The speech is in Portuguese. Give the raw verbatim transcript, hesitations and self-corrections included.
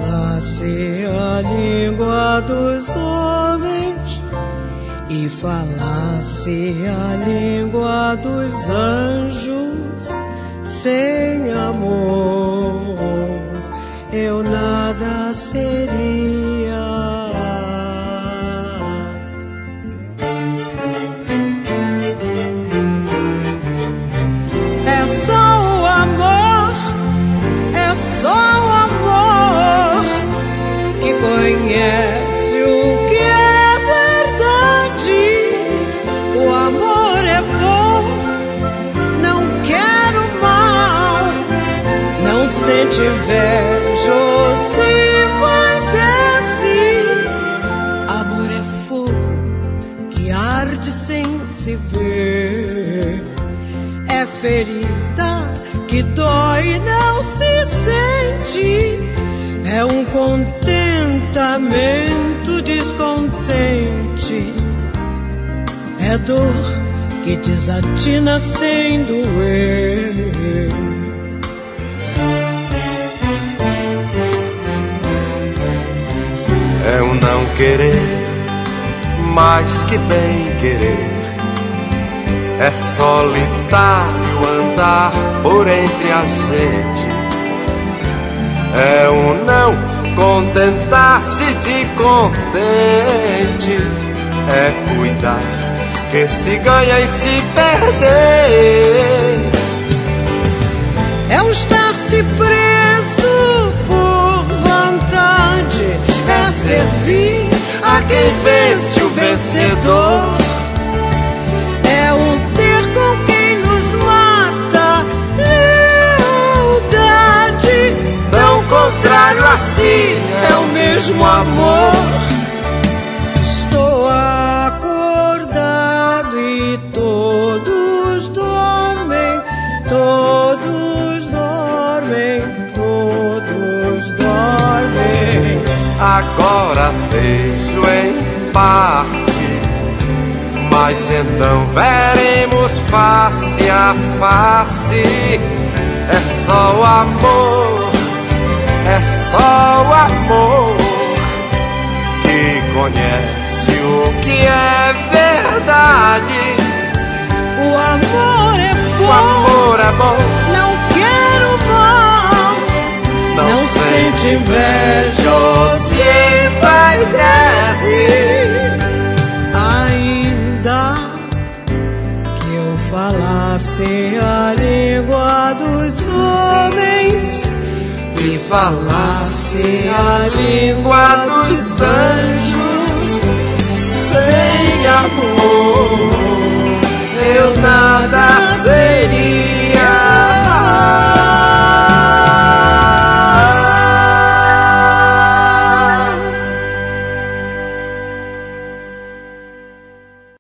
falasse a língua dos homens e falasse a língua dos anjos, sem amor eu nada seria. É só o amor, é só o amor que conhece o que é verdade. O amor é bom, não quer o mal, não sente inveja ou se envaidece. Amor é fogo que arde sem se ver, é ferida que dói e não se sente, é um contentamento descontente, é dor que desatina sem doer. É um não querer mais que bem querer, é solitário andar por entre a gente, é um não contentar-se de contente, é cuidar que se ganha e se perder, é um estar-se preso por vontade, é servir a quem vence o vencedor, é um ter com quem nos mata lealdade, tão contrário assim é o mesmo amor. Estou acordado e todos dormem, todos dormem, todos dormem. Agora vejo em parte, mas então veremos face a face. É só o amor, é só o amor que conhece o que é verdade. O amor é bom, o amor é bom, não quero mal, não, não sente inveja ou se envaidece. Ainda que eu falasse a língua dos homens e falasse a língua dos anjos, sem amor eu nada